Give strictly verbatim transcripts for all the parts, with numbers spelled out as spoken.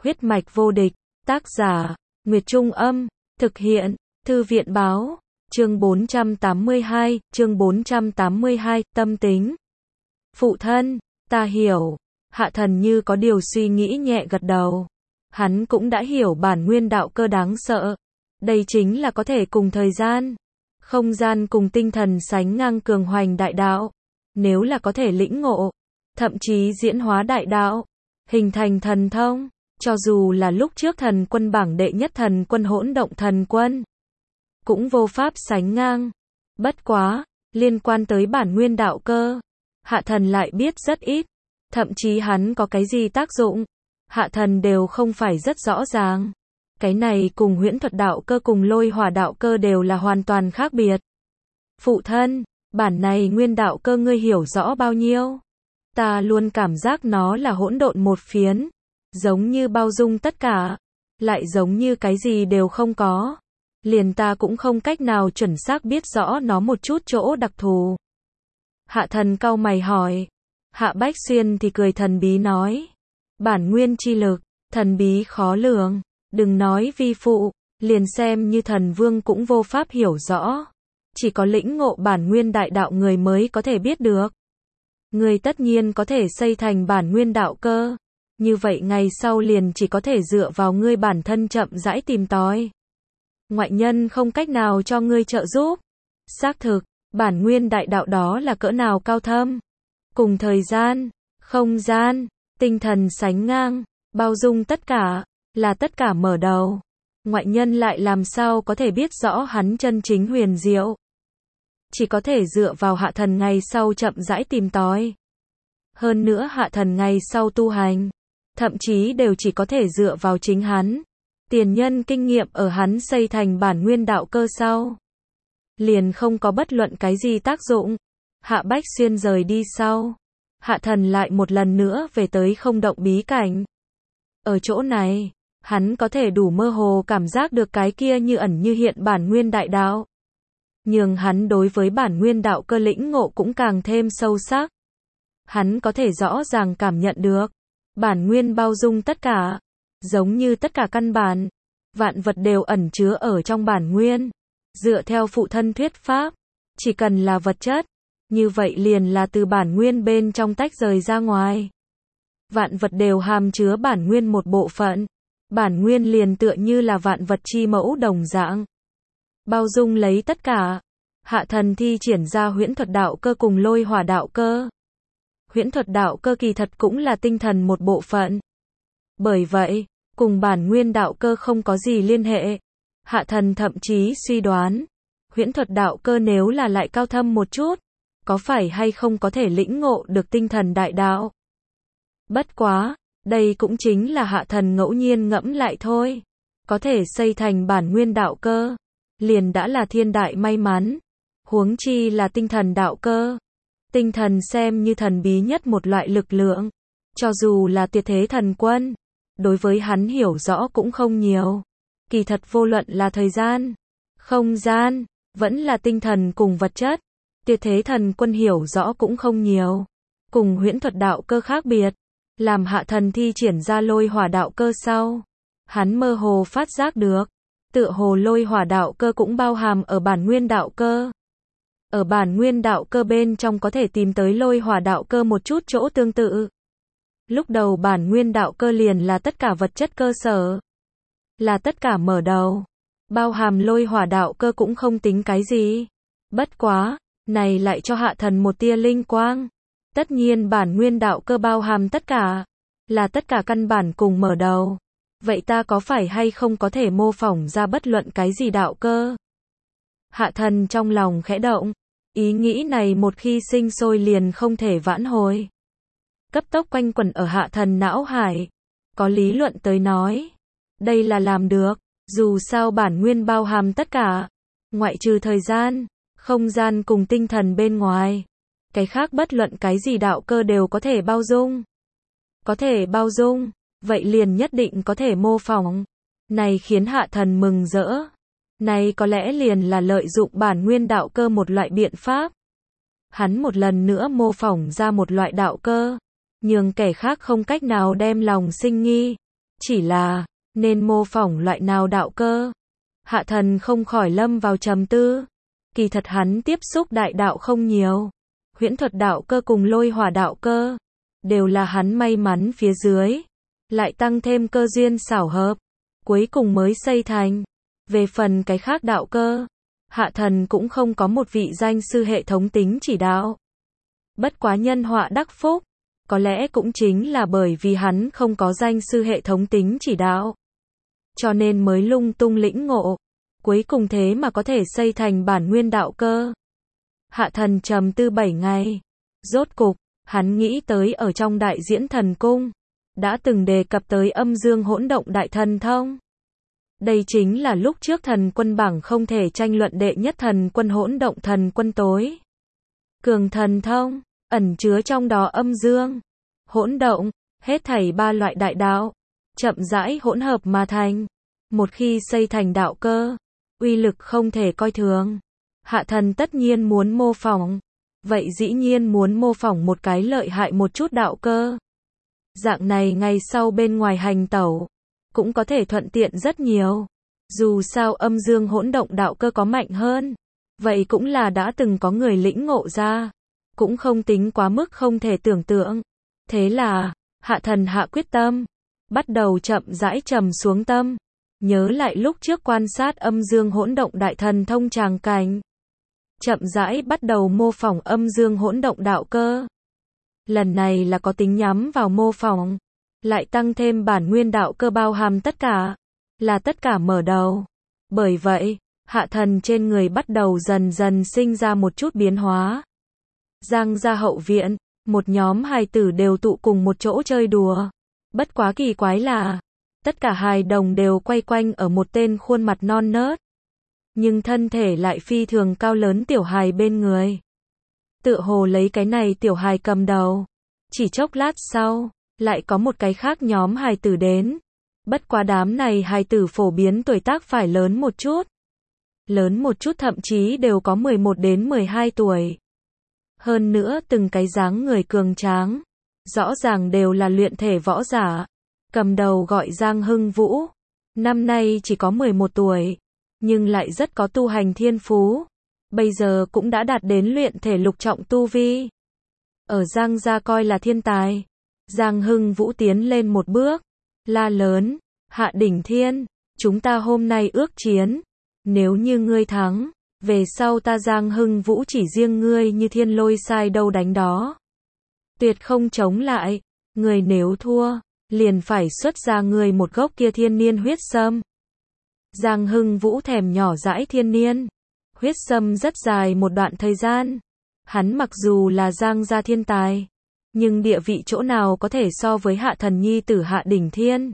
Huyết mạch vô địch, tác giả, Nguyệt Trung Âm, thực hiện, Thư viện Báo, chương bốn trăm tám mươi hai, chương bốn trăm tám mươi hai, tâm tính. Phụ thân, ta hiểu, Hạ Thần như có điều suy nghĩ nhẹ gật đầu. Hắn cũng đã hiểu bản nguyên đạo cơ đáng sợ. Đây chính là có thể cùng thời gian, không gian cùng tinh thần sánh ngang cường hoành đại đạo. Nếu là có thể lĩnh ngộ, thậm chí diễn hóa đại đạo, hình thành thần thông, cho dù là lúc trước thần quân bảng đệ nhất thần quân hỗn động thần quân, cũng vô pháp sánh ngang. Bất quá, liên quan tới bản nguyên đạo cơ, Hạ Thần lại biết rất ít, thậm chí hắn có cái gì tác dụng, Hạ Thần đều không phải rất rõ ràng. Cái này cùng huyễn thuật đạo cơ cùng lôi hỏa đạo cơ đều là hoàn toàn khác biệt. Phụ thân, bản này nguyên đạo cơ ngươi hiểu rõ bao nhiêu? Ta luôn cảm giác nó là hỗn độn một phiến, giống như bao dung tất cả, lại giống như cái gì đều không có. Liền ta cũng không cách nào chuẩn xác biết rõ nó một chút chỗ đặc thù. Hạ Thần cau mày hỏi. Hạ Bách Xuyên thì cười thần bí nói. Bản nguyên chi lực, thần bí khó lường, đừng nói vi phụ, liền xem như thần vương cũng vô pháp hiểu rõ. Chỉ có lĩnh ngộ bản nguyên đại đạo người mới có thể biết được. Người tất nhiên có thể xây thành bản nguyên đạo cơ. Như vậy ngày sau liền chỉ có thể dựa vào ngươi bản thân chậm rãi tìm tòi. Ngoại nhân không cách nào cho ngươi trợ giúp. Xác thực, bản nguyên đại đạo đó là cỡ nào cao thâm. Cùng thời gian, không gian, tinh thần sánh ngang, bao dung tất cả, là tất cả mở đầu. Ngoại nhân lại làm sao có thể biết rõ hắn chân chính huyền diệu. Chỉ có thể dựa vào Hạ Thần ngày sau chậm rãi tìm tòi. Hơn nữa Hạ Thần ngày sau tu hành, thậm chí đều chỉ có thể dựa vào chính hắn. Tiền nhân kinh nghiệm ở hắn xây thành bản nguyên đạo cơ sau, liền không có bất luận cái gì tác dụng. Hạ Bách Xuyên rời đi sau, Hạ Thần lại một lần nữa về tới không động bí cảnh. Ở chỗ này, hắn có thể đủ mơ hồ cảm giác được cái kia như ẩn như hiện bản nguyên đại đạo. Nhưng hắn đối với bản nguyên đạo cơ lĩnh ngộ cũng càng thêm sâu sắc. Hắn có thể rõ ràng cảm nhận được, bản nguyên bao dung tất cả, giống như tất cả căn bản, vạn vật đều ẩn chứa ở trong bản nguyên. Dựa theo phụ thân thuyết pháp, chỉ cần là vật chất, như vậy liền là từ bản nguyên bên trong tách rời ra ngoài. Vạn vật đều hàm chứa bản nguyên một bộ phận, bản nguyên liền tựa như là vạn vật chi mẫu đồng dạng, bao dung lấy tất cả. Hạ Thần thi triển ra huyễn thuật đạo cơ cùng lôi hỏa đạo cơ. Huyễn thuật đạo cơ kỳ thật cũng là tinh thần một bộ phận. Bởi vậy, cùng bản nguyên đạo cơ không có gì liên hệ. Hạ Thần thậm chí suy đoán, huyễn thuật đạo cơ nếu là lại cao thâm một chút, có phải hay không có thể lĩnh ngộ được tinh thần đại đạo. Bất quá, đây cũng chính là Hạ Thần ngẫu nhiên ngẫm lại thôi. Có thể xây thành bản nguyên đạo cơ, liền đã là thiên đại may mắn. Huống chi là tinh thần đạo cơ. Tinh thần xem như thần bí nhất một loại lực lượng. Cho dù là tuyệt thế thần quân, đối với hắn hiểu rõ cũng không nhiều. Kỳ thật vô luận là thời gian, không gian, vẫn là tinh thần cùng vật chất, tuyệt thế thần quân hiểu rõ cũng không nhiều. Cùng huyễn thuật đạo cơ khác biệt, làm Hạ Thần thi triển ra lôi hỏa đạo cơ sau, hắn mơ hồ phát giác được, tựa hồ lôi hỏa đạo cơ cũng bao hàm ở bản nguyên đạo cơ. Ở bản nguyên đạo cơ bên trong có thể tìm tới lôi hỏa đạo cơ một chút chỗ tương tự. Lúc đầu bản nguyên đạo cơ liền là tất cả vật chất cơ sở, là tất cả mở đầu, bao hàm lôi hỏa đạo cơ cũng không tính cái gì. Bất quá, này lại cho Hạ Thần một tia linh quang. Tất nhiên bản nguyên đạo cơ bao hàm tất cả, là tất cả căn bản cùng mở đầu. Vậy ta có phải hay không có thể mô phỏng ra bất luận cái gì đạo cơ? Hạ Thần trong lòng khẽ động, ý nghĩ này một khi sinh sôi liền không thể vãn hồi. Cấp tốc quanh quẩn ở Hạ Thần não hải. Có lý luận tới nói, đây là làm được, dù sao bản nguyên bao hàm tất cả, ngoại trừ thời gian, không gian cùng tinh thần bên ngoài. Cái khác bất luận cái gì đạo cơ đều có thể bao dung. Có thể bao dung, vậy liền nhất định có thể mô phỏng. Này khiến Hạ Thần mừng rỡ. Này có lẽ liền là lợi dụng bản nguyên đạo cơ một loại biện pháp. Hắn một lần nữa mô phỏng ra một loại đạo cơ, nhường kẻ khác không cách nào đem lòng sinh nghi. Chỉ là, nên mô phỏng loại nào đạo cơ? Hạ thần không khỏi lâm vào trầm tư. Kỳ thật hắn tiếp xúc đại đạo không nhiều. Huyễn thuật đạo cơ cùng lôi hỏa đạo cơ, đều là hắn may mắn phía dưới. Lại tăng thêm cơ duyên xảo hợp, cuối cùng mới xây thành. Về phần cái khác đạo cơ, hạ thần cũng không có một vị danh sư hệ thống tính chỉ đạo. Bất quá nhân họa đắc phúc, có lẽ cũng chính là bởi vì hắn không có danh sư hệ thống tính chỉ đạo, cho nên mới lung tung lĩnh ngộ, cuối cùng thế mà có thể xây thành bản nguyên đạo cơ. Hạ thần trầm tư bảy ngày, rốt cục, hắn nghĩ tới ở trong đại diễn thần cung, đã từng đề cập tới âm dương hỗn động đại thần thông. Đây chính là lúc trước thần quân bảng không thể tranh luận đệ nhất thần quân hỗn động thần quân tối cường thần thông, ẩn chứa trong đó âm dương, hỗn động, hết thảy ba loại đại đạo, chậm rãi hỗn hợp mà thành. Một khi xây thành đạo cơ, uy lực không thể coi thường. Hạ thần tất nhiên muốn mô phỏng, vậy dĩ nhiên muốn mô phỏng một cái lợi hại một chút đạo cơ. Dạng này ngày sau bên ngoài hành tẩu, cũng có thể thuận tiện rất nhiều. Dù sao âm dương hỗn động đạo cơ có mạnh hơn, vậy cũng là đã từng có người lĩnh ngộ ra, cũng không tính quá mức không thể tưởng tượng. Thế là, hạ thần hạ quyết tâm, bắt đầu chậm rãi trầm xuống tâm, nhớ lại lúc trước quan sát âm dương hỗn động đại thần thông tràng cảnh. Chậm rãi bắt đầu mô phỏng âm dương hỗn động đạo cơ. Lần này là có tính nhắm vào mô phỏng, lại tăng thêm bản nguyên đạo cơ bao hàm tất cả, là tất cả mở đầu. Bởi vậy, hạ thần trên người bắt đầu dần dần sinh ra một chút biến hóa. Giang gia hậu viện, một nhóm hài tử đều tụ cùng một chỗ chơi đùa. Bất quá kỳ quái là, tất cả hài đồng đều quay quanh ở một tên khuôn mặt non nớt, nhưng thân thể lại phi thường cao lớn tiểu hài bên người. Tựa hồ lấy cái này tiểu hài cầm đầu. Chỉ chốc lát sau, lại có một cái khác nhóm hài tử đến. Bất quá đám này hài tử phổ biến tuổi tác phải lớn một chút. Lớn một chút thậm chí đều có mười một đến mười hai tuổi. Hơn nữa từng cái dáng người cường tráng, rõ ràng đều là luyện thể võ giả. Cầm đầu gọi Giang Hưng Vũ, năm nay chỉ có mười một tuổi, nhưng lại rất có tu hành thiên phú. Bây giờ cũng đã đạt đến luyện thể lục trọng tu vi. Ở Giang gia coi là thiên tài. Giang Hưng Vũ tiến lên một bước, la lớn, Hạ Đỉnh Thiên, chúng ta hôm nay ước chiến. Nếu như ngươi thắng, về sau ta Giang Hưng Vũ chỉ riêng ngươi như thiên lôi sai đâu đánh đó. Tuyệt không chống lại, người nếu thua, liền phải xuất ra người một gốc kia thiên niên huyết sâm. Giang Hưng Vũ thèm nhỏ dãi thiên niên huyết sâm rất dài một đoạn thời gian. Hắn mặc dù là Giang gia thiên tài, nhưng địa vị chỗ nào có thể so với hạ thần nhi tử Hạ Đỉnh Thiên.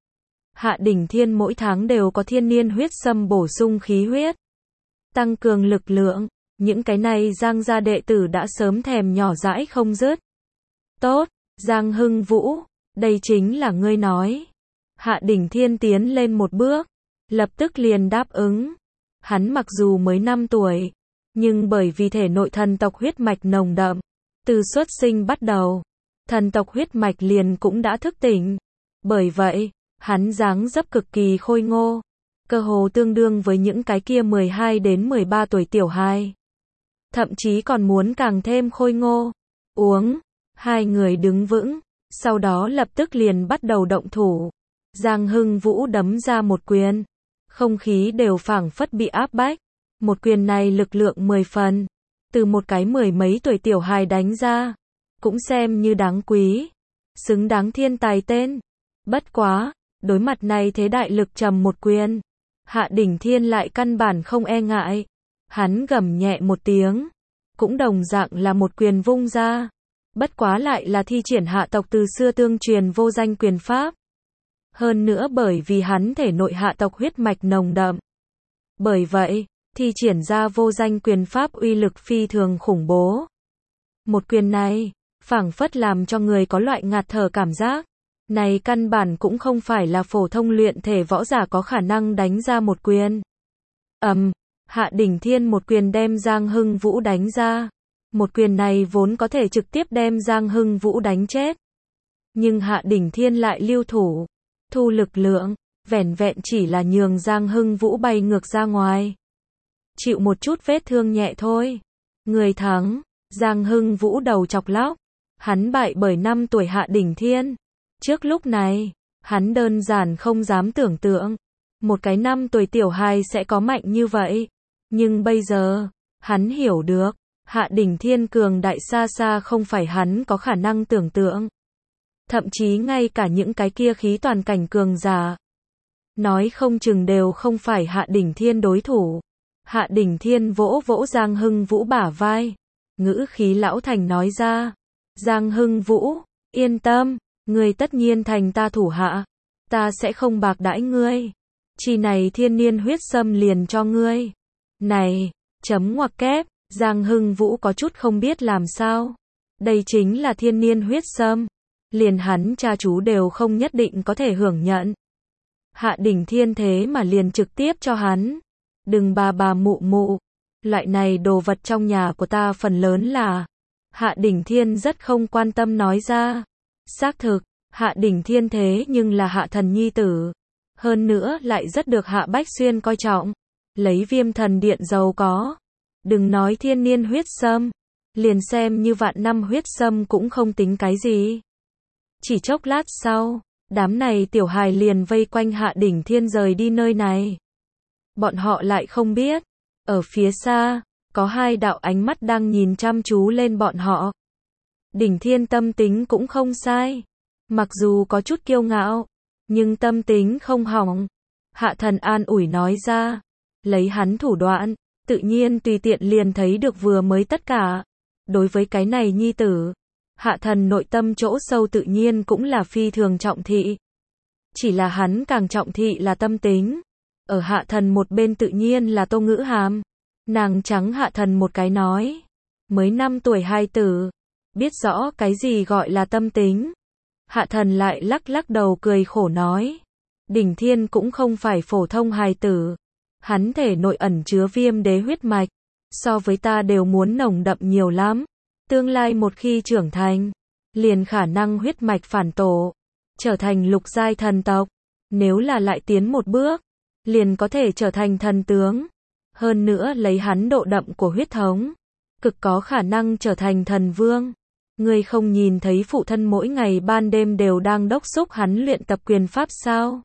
Hạ Đỉnh Thiên mỗi tháng đều có thiên niên huyết sâm bổ sung khí huyết, tăng cường lực lượng. Những cái này Giang gia đệ tử đã sớm thèm nhỏ dãi không dứt. Tốt, Giang Hưng Vũ, đây chính là ngươi nói. Hạ Đỉnh Thiên tiến lên một bước, lập tức liền đáp ứng. Hắn mặc dù mới năm tuổi, nhưng bởi vì thể nội thần tộc huyết mạch nồng đậm, từ xuất sinh bắt đầu, thần tộc huyết mạch liền cũng đã thức tỉnh. Bởi vậy, hắn dáng dấp cực kỳ khôi ngô, cơ hồ tương đương với những cái kia mười hai đến mười ba tuổi tiểu hài. Thậm chí còn muốn càng thêm khôi ngô. Uống, hai người đứng vững, sau đó lập tức liền bắt đầu động thủ. Giang Hưng Vũ đấm ra một quyền, không khí đều phảng phất bị áp bách. Một quyền này lực lượng mười phần, từ một cái mười mấy tuổi tiểu hài đánh ra, cũng xem như đáng quý, xứng đáng thiên tài tên. Bất quá, đối mặt này thế đại lực trầm một quyền, Hạ Đỉnh Thiên lại căn bản không e ngại. Hắn gầm nhẹ một tiếng, cũng đồng dạng là một quyền vung ra. Bất quá lại là thi triển hạ tộc từ xưa tương truyền vô danh quyền pháp. Hơn nữa bởi vì hắn thể nội hạ tộc huyết mạch nồng đậm. Bởi vậy, thi triển ra vô danh quyền pháp uy lực phi thường khủng bố. Một quyền này, phảng phất làm cho người có loại ngạt thở cảm giác. Này căn bản cũng không phải là phổ thông luyện thể võ giả có khả năng đánh ra một quyền. Ầm, um, Hạ Đỉnh Thiên một quyền đem Giang Hưng Vũ đánh ra. Một quyền này vốn có thể trực tiếp đem Giang Hưng Vũ đánh chết. Nhưng Hạ Đỉnh Thiên lại lưu thủ. thu lực lượng, vẻn vẹn chỉ là nhường Giang Hưng Vũ bay ngược ra ngoài. Chịu một chút vết thương nhẹ thôi. Người thắng, Giang Hưng Vũ đầu chọc lóc. Hắn bại bởi năm tuổi Hạ Đỉnh Thiên. Trước lúc này, hắn đơn giản không dám tưởng tượng. Một cái năm tuổi tiểu hài sẽ có mạnh như vậy. Nhưng bây giờ, hắn hiểu được, Hạ Đỉnh Thiên cường đại xa xa không phải hắn có khả năng tưởng tượng. Thậm chí ngay cả những cái kia khí toàn cảnh cường giả, nói không chừng đều không phải Hạ Đỉnh Thiên đối thủ. Hạ Đỉnh Thiên vỗ vỗ Giang Hưng Vũ bả vai. Ngữ khí lão thành nói ra. Giang Hưng Vũ, yên tâm, ngươi tất nhiên thành ta thủ hạ. Ta sẽ không bạc đãi ngươi. Chi này thiên niên huyết sâm liền cho ngươi. Này, chấm ngoặc kép, Giang Hưng Vũ có chút không biết làm sao. Đây chính là thiên niên huyết sâm. Liền hắn cha chú đều không nhất định có thể hưởng nhận. Hạ Đỉnh Thiên thế mà liền trực tiếp cho hắn. Đừng bà bà mụ mụ. Loại này đồ vật trong nhà của ta phần lớn là. Hạ Đỉnh Thiên rất không quan tâm nói ra. Xác thực, Hạ Đỉnh Thiên thế nhưng là Hạ Thần nhi tử. Hơn nữa lại rất được Hạ Bách Xuyên coi trọng. Lấy Viêm Thần Điện giàu có. Đừng nói thiên niên huyết sâm. Liền xem như vạn năm huyết sâm cũng không tính cái gì. Chỉ chốc lát sau, đám này tiểu hài liền vây quanh Hạ Đỉnh Thiên rời đi nơi này. Bọn họ lại không biết, ở phía xa, có hai đạo ánh mắt đang nhìn chăm chú lên bọn họ. Đỉnh Thiên tâm tính cũng không sai. Mặc dù có chút kiêu ngạo, nhưng tâm tính không hỏng. Hạ Thần an ủi nói ra. Lấy hắn thủ đoạn, tự nhiên tùy tiện liền thấy được vừa mới tất cả. Đối với cái này nhi tử, Hạ Thần nội tâm chỗ sâu tự nhiên cũng là phi thường trọng thị. Chỉ là hắn càng trọng thị là tâm tính. Ở Hạ Thần một bên tự nhiên là Tô Ngữ Hàm. Nàng trắng Hạ Thần một cái nói. Mới năm tuổi hai tử. Biết rõ cái gì gọi là tâm tính. Hạ Thần lại lắc lắc đầu cười khổ nói. Đỉnh Thiên cũng không phải phổ thông hài tử. Hắn thể nội ẩn chứa viêm đế huyết mạch. So với ta đều muốn nồng đậm nhiều lắm. Tương lai một khi trưởng thành, liền khả năng huyết mạch phản tổ, trở thành lục giai thần tộc. Nếu là lại tiến một bước, liền có thể trở thành thần tướng. Hơn nữa lấy hắn độ đậm của huyết thống, cực có khả năng trở thành thần vương. Ngươi không nhìn thấy phụ thân mỗi ngày ban đêm đều đang đốc xúc hắn luyện tập quyền pháp sao?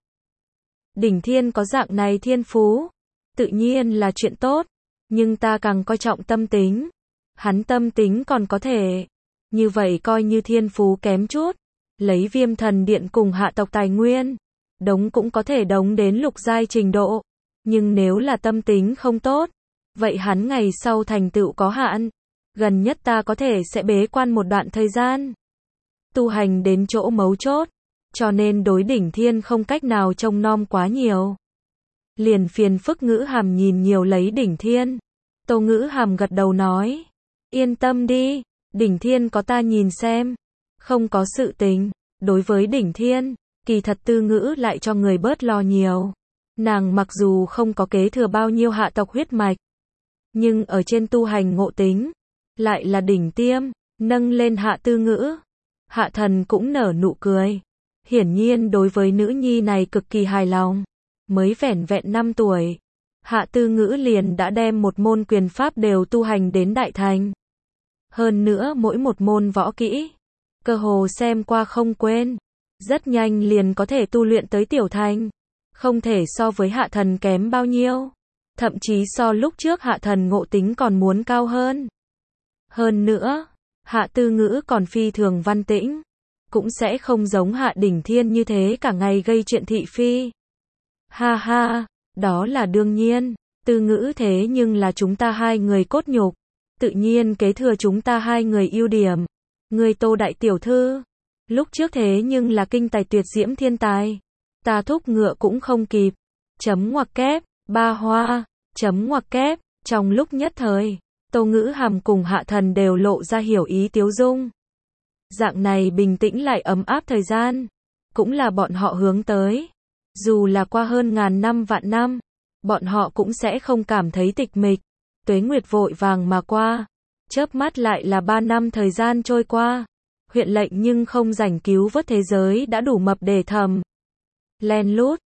Đỉnh Thiên có dạng này thiên phú, tự nhiên là chuyện tốt, nhưng ta càng coi trọng tâm tính. Hắn tâm tính còn có thể, như vậy coi như thiên phú kém chút, lấy Viêm Thần Điện cùng hạ tộc tài nguyên, đống cũng có thể đống đến lục giai trình độ. Nhưng nếu là tâm tính không tốt, vậy hắn ngày sau thành tựu có hạn. Gần nhất ta có thể sẽ bế quan một đoạn thời gian, tu hành đến chỗ mấu chốt, cho nên đối Đỉnh Thiên không cách nào trông nom quá nhiều. Liền phiền phức Ngữ Hàm nhìn nhiều lấy Đỉnh Thiên. Tô Ngữ Hàm gật đầu nói. Yên tâm đi, Đỉnh Thiên có ta nhìn xem. Không có sự tình. Đối với Đỉnh Thiên, kỳ thật Tư Ngữ lại cho người bớt lo nhiều. Nàng mặc dù không có kế thừa bao nhiêu hạ tộc huyết mạch, nhưng ở trên tu hành ngộ tính, lại là đỉnh tiêm, nâng lên Hạ Tư Ngữ. Hạ Thần cũng nở nụ cười. Hiển nhiên đối với nữ nhi này cực kỳ hài lòng. Mới vẻn vẹn năm tuổi, Hạ Tư Ngữ liền đã đem một môn quyền pháp đều tu hành đến đại thành. Hơn nữa mỗi một môn võ kỹ, cơ hồ xem qua không quên. Rất nhanh liền có thể tu luyện tới tiểu thành. Không thể so với Hạ Thần kém bao nhiêu. Thậm chí so lúc trước Hạ Thần ngộ tính còn muốn cao hơn. Hơn nữa, Hạ Tư Ngữ còn phi thường văn tĩnh. Cũng sẽ không giống Hạ Đỉnh Thiên như thế cả ngày gây chuyện thị phi. Ha ha, đó là đương nhiên. Tư Ngữ thế nhưng là chúng ta hai người cốt nhục. Tự nhiên kế thừa chúng ta hai người ưu điểm. Người Tô đại tiểu thư, lúc trước thế nhưng là kinh tài tuyệt diễm thiên tài. Ta thúc ngựa cũng không kịp. Chấm ngoặc kép, ba hoa, chấm ngoặc kép, trong lúc nhất thời, Tô Ngữ Hàm cùng Hạ Thần đều lộ ra hiểu ý tiếu dung. Dạng này bình tĩnh lại ấm áp thời gian, cũng là bọn họ hướng tới. Dù là qua hơn ngàn năm vạn năm, bọn họ cũng sẽ không cảm thấy tịch mịch. Tuế nguyệt vội vàng mà qua, chớp mắt lại là ba năm thời gian trôi qua. Huyện lệnh nhưng không rảnh cứu vớt thế giới đã đủ mập để thầm. Len lút.